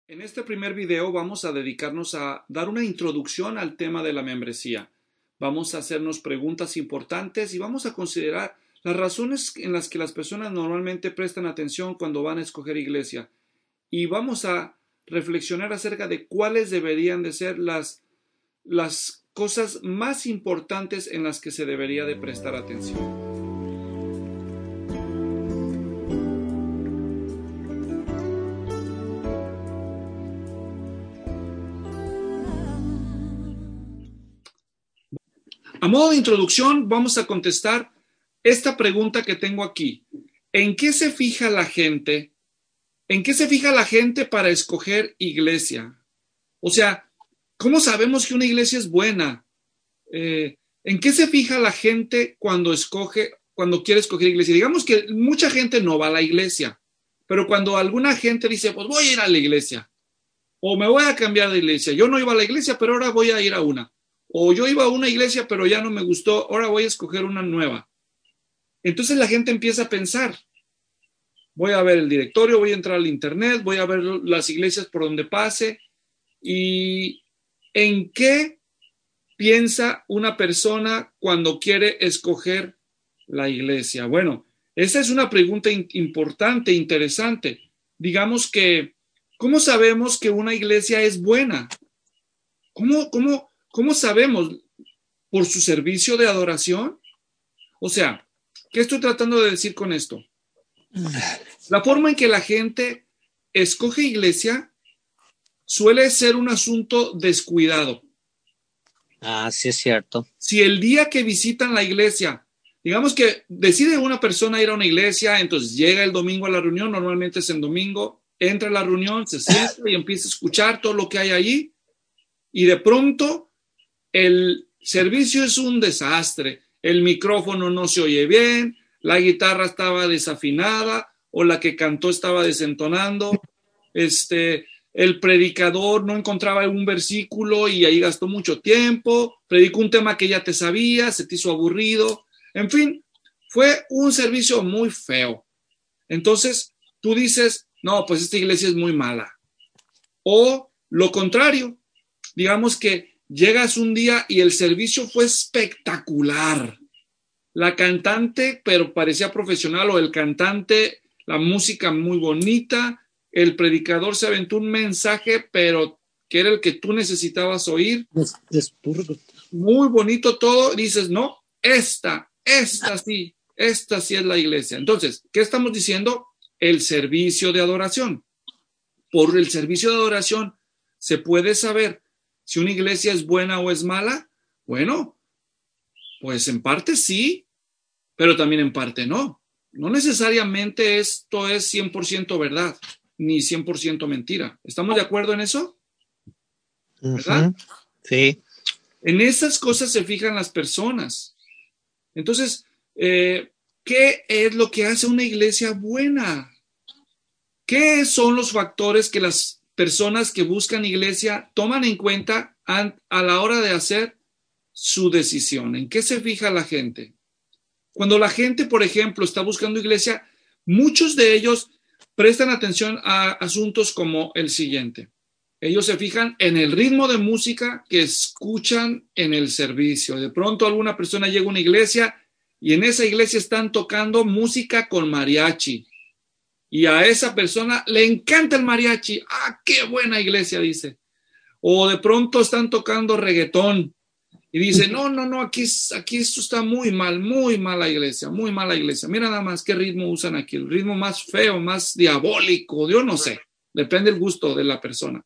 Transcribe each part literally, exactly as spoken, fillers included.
En este primer video vamos a dedicarnos a dar una introducción al tema de la membresía. Vamos a hacernos preguntas importantes y vamos a considerar las razones en las que las personas normalmente prestan atención cuando van a escoger iglesia. Y vamos a reflexionar acerca de cuáles deberían de ser las, las cosas más importantes en las que se debería de prestar atención. A modo de introducción, vamos a contestar esta pregunta que tengo aquí. ¿En qué se fija la gente? ¿En qué se fija la gente para escoger iglesia? O sea, ¿cómo sabemos que una iglesia es buena? Eh, ¿En qué se fija la gente cuando escoge, cuando quiere escoger iglesia? Digamos que mucha gente no va a la iglesia, pero cuando alguna gente dice, pues voy a ir a la iglesia, o me voy a cambiar de iglesia. Yo no iba a la iglesia, pero ahora voy a ir a una. O yo iba a una iglesia, pero ya no me gustó, ahora voy a escoger una nueva. Entonces la gente empieza a pensar, voy a ver el directorio, voy a entrar al internet, voy a ver las iglesias por donde pase. ¿Y en qué piensa una persona cuando quiere escoger la iglesia? Bueno, esa es una pregunta importante, interesante. Digamos que, ¿cómo sabemos que una iglesia es buena? ¿Cómo, cómo ¿Cómo sabemos? ¿Por su servicio de adoración? O sea, ¿qué estoy tratando de decir con esto? La forma en que la gente escoge iglesia suele ser un asunto descuidado. Ah, sí es cierto. Si el día que visitan la iglesia, digamos que decide una persona ir a una iglesia, entonces llega el domingo a la reunión, normalmente es en domingo, entra a la reunión, se sienta y empieza a escuchar todo lo que hay allí, y de pronto el servicio es un desastre, el micrófono no se oye bien, la guitarra estaba desafinada o la que cantó estaba desentonando, este, el predicador no encontraba un versículo y ahí gastó mucho tiempo, predicó un tema que ya te sabías, se te hizo aburrido, en fin, fue un servicio muy feo. Entonces tú dices, no, pues esta iglesia es muy mala. O lo contrario, digamos que llegas un día y el servicio fue espectacular. La cantante, pero parecía profesional, o el cantante, la música muy bonita, el predicador se aventó un mensaje, pero que era el que tú necesitabas oír. Muy bonito todo. Dices, no, esta, esta sí, esta sí es la iglesia. Entonces, ¿qué estamos diciendo? El servicio de adoración. Por el servicio de adoración se puede saber si una iglesia es buena o es mala. Bueno, pues en parte sí, pero también en parte no. No necesariamente esto es cien por ciento verdad, ni cien por ciento mentira. ¿Estamos de acuerdo en eso? ¿Verdad? Uh-huh. Sí. En esas cosas se fijan las personas. Entonces, eh, ¿qué es lo que hace una iglesia buena? ¿Qué son los factores que las personas que buscan iglesia toman en cuenta a, a la hora de hacer su decisión? ¿En qué se fija la gente? Cuando la gente, por ejemplo, está buscando iglesia, muchos de ellos prestan atención a asuntos como el siguiente. Ellos se fijan en el ritmo de música que escuchan en el servicio. De pronto alguna persona llega a una iglesia y en esa iglesia están tocando música con mariachi. Y a esa persona le encanta el mariachi. ¡Ah, qué buena iglesia!, dice. O de pronto están tocando reggaetón. Y dice, no, no, no, aquí, aquí esto está muy mal, muy mala iglesia, muy mala iglesia. Mira nada más qué ritmo usan aquí. El ritmo más feo, más diabólico. Yo no sé. Depende del gusto de la persona.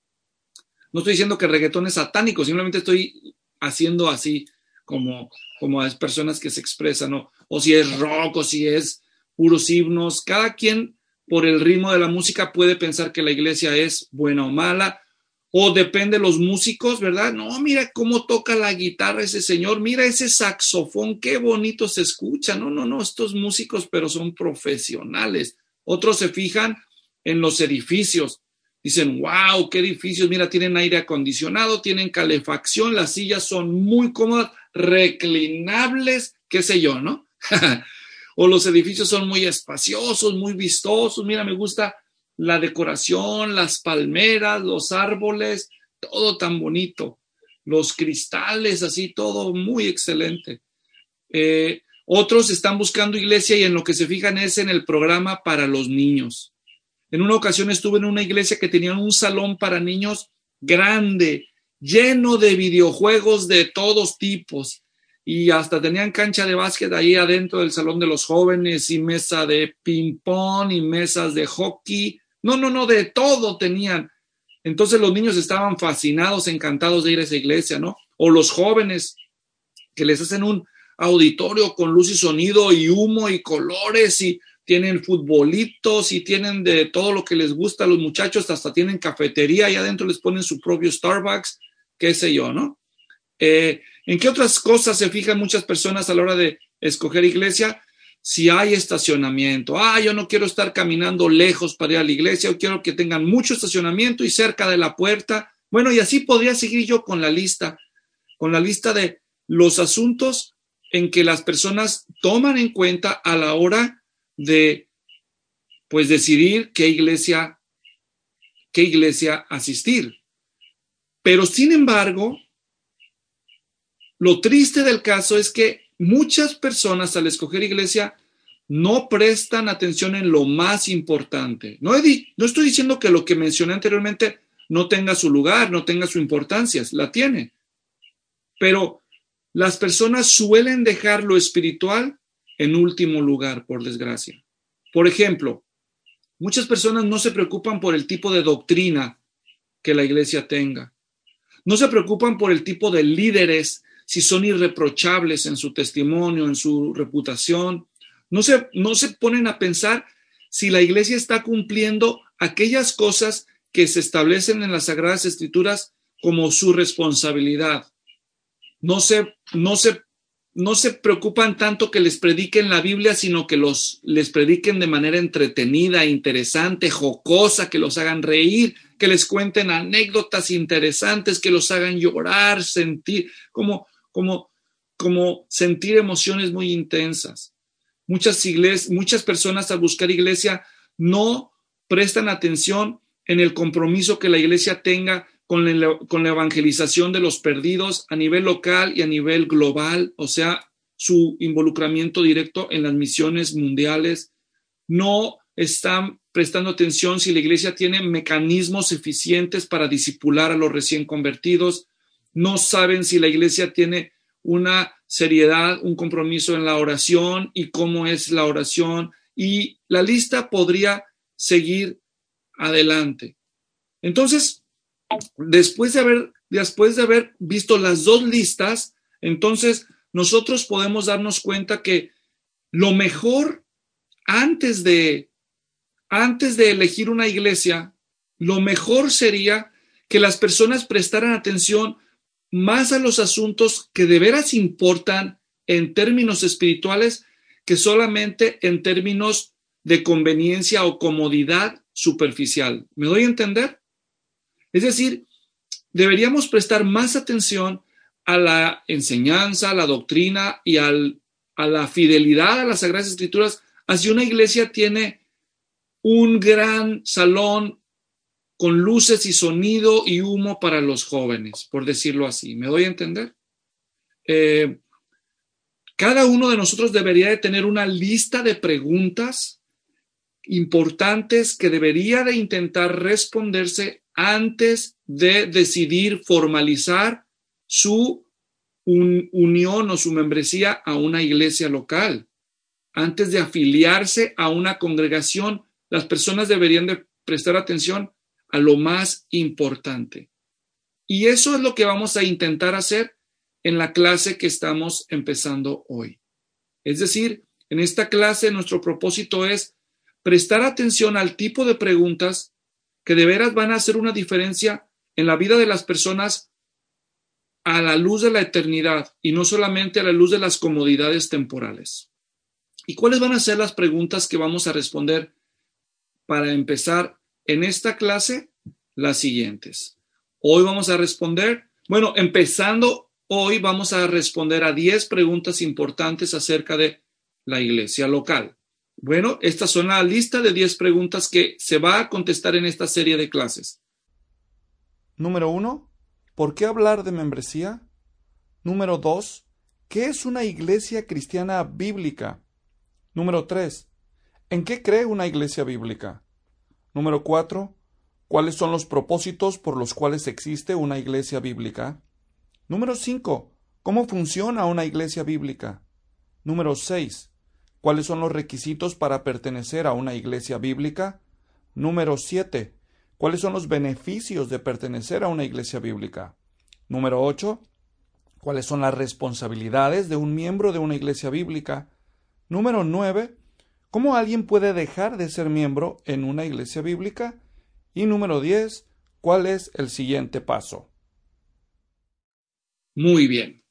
No estoy diciendo que el reggaetón es satánico. Simplemente estoy haciendo así como, como a las personas que se expresan, ¿no? O si es rock, o si es puros himnos. Cada quien por el ritmo de la música puede pensar que la iglesia es buena o mala, o depende de los músicos, ¿verdad? No, mira cómo toca la guitarra ese señor, mira ese saxofón, qué bonito se escucha. No, no, no, estos músicos, pero son profesionales. Otros se fijan en los edificios. Dicen, wow, qué edificios, mira, tienen aire acondicionado, tienen calefacción, las sillas son muy cómodas, reclinables, qué sé yo, ¿no? O los edificios son muy espaciosos, muy vistosos. Mira, me gusta la decoración, las palmeras, los árboles, todo tan bonito. Los cristales, así todo muy excelente. Eh, otros están buscando iglesia y en lo que se fijan es en el programa para los niños. En una ocasión estuve en una iglesia que tenía un salón para niños grande, lleno de videojuegos de todos tipos y hasta tenían cancha de básquet ahí adentro del salón de los jóvenes y mesa de ping pong y mesas de hockey. No, no, no, de todo tenían. Entonces los niños estaban fascinados, encantados de ir a esa iglesia, ¿no? O los jóvenes que les hacen un auditorio con luz y sonido y humo y colores y tienen futbolitos y tienen de todo lo que les gusta a los muchachos, hasta tienen cafetería y adentro les ponen su propio Starbucks, qué sé yo, ¿no? Eh, ¿En qué otras cosas se fijan muchas personas a la hora de escoger iglesia? Si hay estacionamiento. Ah, yo no quiero estar caminando lejos para ir a la iglesia, yo quiero que tengan mucho estacionamiento y cerca de la puerta. Bueno, y así podría seguir yo con la lista, con la lista de los asuntos en que las personas toman en cuenta a la hora de, pues, decidir qué iglesia, qué iglesia asistir. Pero, sin embargo, lo triste del caso es que muchas personas al escoger iglesia no prestan atención en lo más importante. No, he di- no estoy diciendo que lo que mencioné anteriormente no tenga su lugar, no tenga su importancia, la tiene. Pero las personas suelen dejar lo espiritual en último lugar, por desgracia. Por ejemplo, muchas personas no se preocupan por el tipo de doctrina que la iglesia tenga. No se preocupan por el tipo de líderes, si son irreprochables en su testimonio, en su reputación. No se, no se ponen a pensar si la iglesia está cumpliendo aquellas cosas que se establecen en las Sagradas Escrituras como su responsabilidad. No se, no se, no se preocupan tanto que les prediquen la Biblia, sino que los, les prediquen de manera entretenida, interesante, jocosa, que los hagan reír, que les cuenten anécdotas interesantes, que los hagan llorar, sentir, como, como, como sentir emociones muy intensas. Muchas iglesias, muchas personas al buscar iglesia no prestan atención en el compromiso que la iglesia tenga con la, con la evangelización de los perdidos a nivel local y a nivel global, o sea, su involucramiento directo en las misiones mundiales. No están prestando atención si la iglesia tiene mecanismos eficientes para discipular a los recién convertidos. No saben si la iglesia tiene una seriedad, un compromiso en la oración y cómo es la oración. Y la lista podría seguir adelante. Entonces, después de haber, después de haber visto las dos listas, entonces nosotros podemos darnos cuenta que lo mejor antes de, antes de elegir una iglesia, lo mejor sería que las personas prestaran atención más a los asuntos que de veras importan en términos espirituales que solamente en términos de conveniencia o comodidad superficial. ¿Me doy a entender? Es decir, deberíamos prestar más atención a la enseñanza, a la doctrina y al, a la fidelidad a las Sagradas Escrituras. Así una iglesia tiene un gran salón con luces y sonido y humo para los jóvenes, por decirlo así. ¿Me doy a entender? Eh, cada uno de nosotros debería de tener una lista de preguntas importantes que debería de intentar responderse antes de decidir formalizar su un, unión o su membresía a una iglesia local. Antes de afiliarse a una congregación, las personas deberían de prestar atención a lo más importante. Y eso es lo que vamos a intentar hacer en la clase que estamos empezando hoy. Es decir, en esta clase nuestro propósito es prestar atención al tipo de preguntas que de veras van a hacer una diferencia en la vida de las personas a la luz de la eternidad y no solamente a la luz de las comodidades temporales. ¿Y cuáles van a ser las preguntas que vamos a responder para empezar en esta clase? Las siguientes. Hoy vamos a responder, bueno, empezando hoy vamos a responder a diez preguntas importantes acerca de la iglesia local. Bueno, estas son la lista de diez preguntas que se va a contestar en esta serie de clases. Número uno, ¿por qué hablar de membresía? Número dos, ¿qué es una iglesia cristiana bíblica? Número tres, ¿en qué cree una iglesia bíblica? Número cuatro, ¿cuáles son los propósitos por los cuales existe una iglesia bíblica? Número cinco, ¿cómo funciona una iglesia bíblica? Número seis, ¿cuáles son los requisitos para pertenecer a una iglesia bíblica? Número siete, ¿cuáles son los beneficios de pertenecer a una iglesia bíblica? Número ocho, ¿cuáles son las responsabilidades de un miembro de una iglesia bíblica? Número nueve, ¿cómo alguien puede dejar de ser miembro en una iglesia bíblica? Y número diez, ¿cuál es el siguiente paso? Muy bien.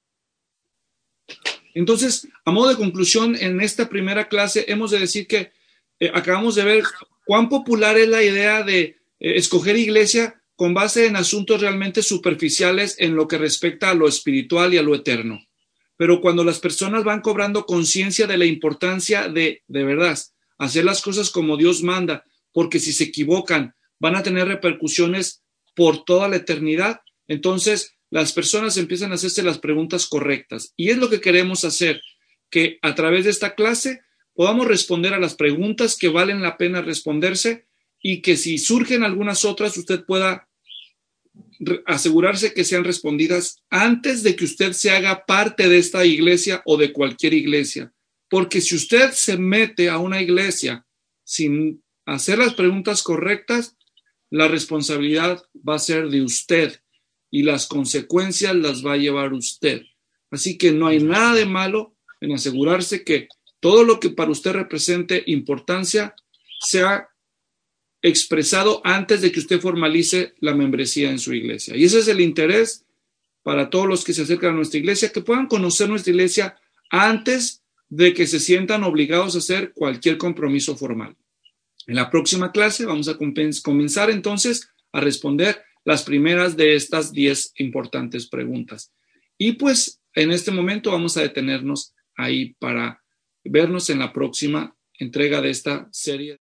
Entonces, a modo de conclusión, en esta primera clase hemos de decir que eh, acabamos de ver cuán popular es la idea de eh, escoger iglesia con base en asuntos realmente superficiales en lo que respecta a lo espiritual y a lo eterno. Pero cuando las personas van cobrando conciencia de la importancia de, de verdad, hacer las cosas como Dios manda, porque si se equivocan van a tener repercusiones por toda la eternidad, entonces las personas empiezan a hacerse las preguntas correctas. Y es lo que queremos hacer, que a través de esta clase podamos responder a las preguntas que valen la pena responderse y que si surgen algunas otras, usted pueda asegurarse que sean respondidas antes de que usted se haga parte de esta iglesia o de cualquier iglesia. Porque si usted se mete a una iglesia sin hacer las preguntas correctas, la responsabilidad va a ser de usted y las consecuencias las va a llevar usted. Así que no hay nada de malo en asegurarse que todo lo que para usted represente importancia sea expresado antes de que usted formalice la membresía en su iglesia. Y ese es el interés para todos los que se acercan a nuestra iglesia, que puedan conocer nuestra iglesia antes de que se sientan obligados a hacer cualquier compromiso formal. En la próxima clase vamos a comenzar entonces a responder las primeras de estas diez importantes preguntas. Y pues en este momento vamos a detenernos ahí para vernos en la próxima entrega de esta serie.